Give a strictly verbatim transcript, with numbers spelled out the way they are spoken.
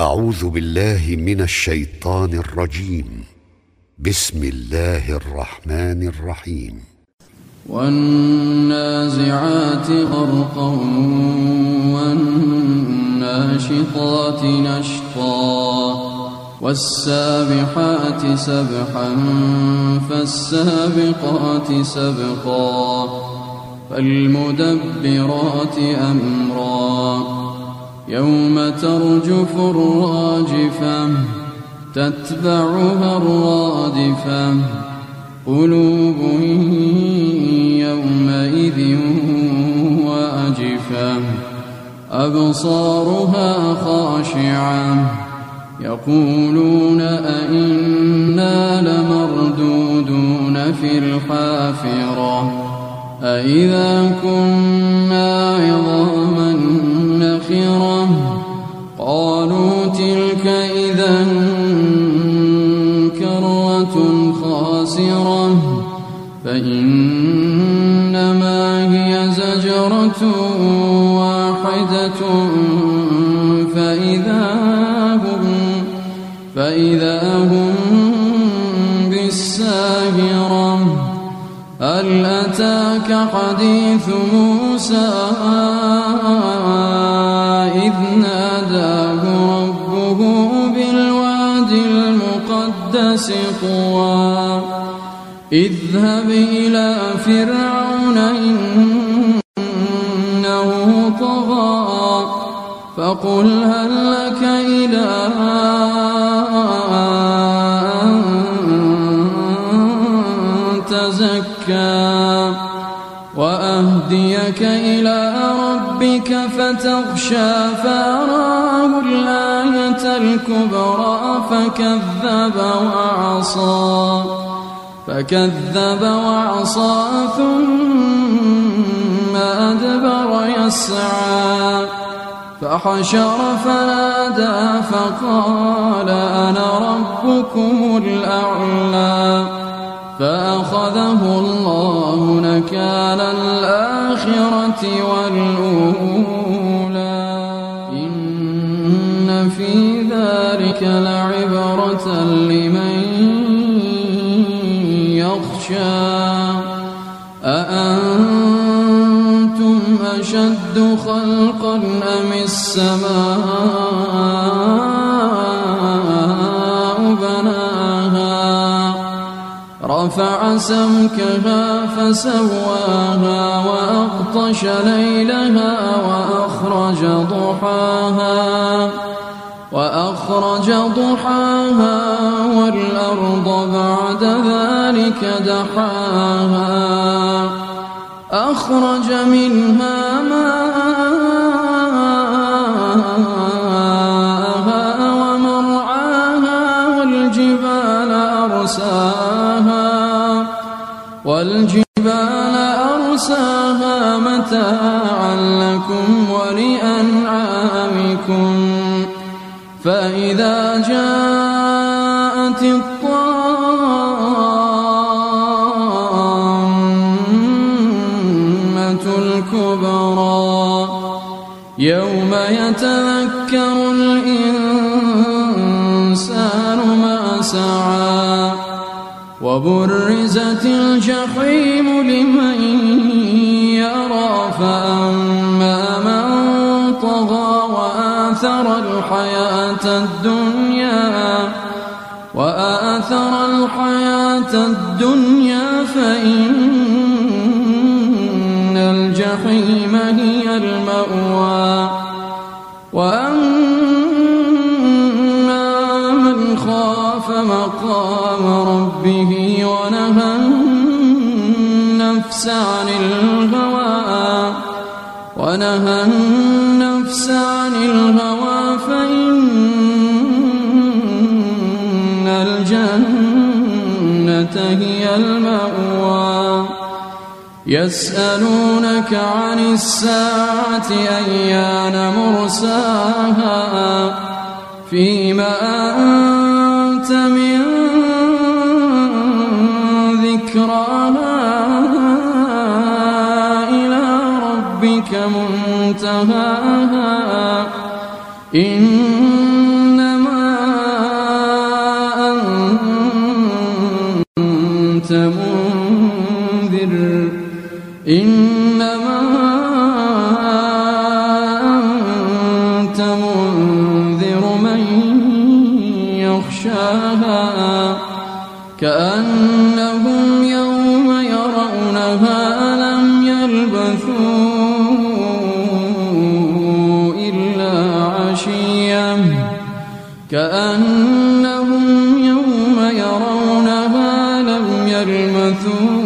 أعوذ بالله من الشيطان الرجيم. بسم الله الرحمن الرحيم. والنازعات غرقا والناشطات نشطا والسابحات سبحا فالسابقات سبقا فالمدبرات أمرا يوم ترجف الراجفة تتبعها الرادفة قلوب يومئذ واجفة أبصارها خاشعة يقولون أئنا لمردودون في الحافرة أئذا كنا عظاما نخرة قالوا تلك إذا كرة خاسرة فإنما هي زجرة واحدة فإذا هم فإذا هم بالساهرة هل أتاك حديث موسى إذ ناداه ربه بالواد المقدس طوى اذهب إلى فرعون إنه طغى فقل هل لك إلى أن تزكى وأهديك إلى ربك فتخشى فأراه الآية الكبرى فكذب وعصى فكذب وعصى ثم أدبر يسعى فحشر فنادى فقال أنا ربكم الأعلى فأخذه الله نكال الآخرة والأولى إن في ذلك لعبرة لمن يخشى أأنتم أشد خلقا أم السماء بناها رفع سمكها فسواها وأغطش ليلها وأخرج ضحاها وأخرج ضحاها والأرض بعد ذلك دحاها أخرج منها ماءها ومرعاها والجبال أرساها والجبال أرساها متاعا لكم ولأنعامكم فإذا جاءت الطامة الكبرى يوم يتذكر الإنسان ما سعى وبرزت الجحيم لمن يرى فأما من طغى وآثر الحياة الدنيا وآثر الحياة الدنيا فإن الجحيم هي المأوى وأما من خاف مقام ربه ونهى النفس عن الهوى ونهى النفس عن الهوى فإن الجنة هي المأوى يسألونك عن الساعة أيان مرساها فيما أنت من ذكراها إلى ربك منتهاها إن عشياها كأنهم يوم يرونها لم يلبثوا إلا عشية كأنهم يوم يرونها لم يلبثوا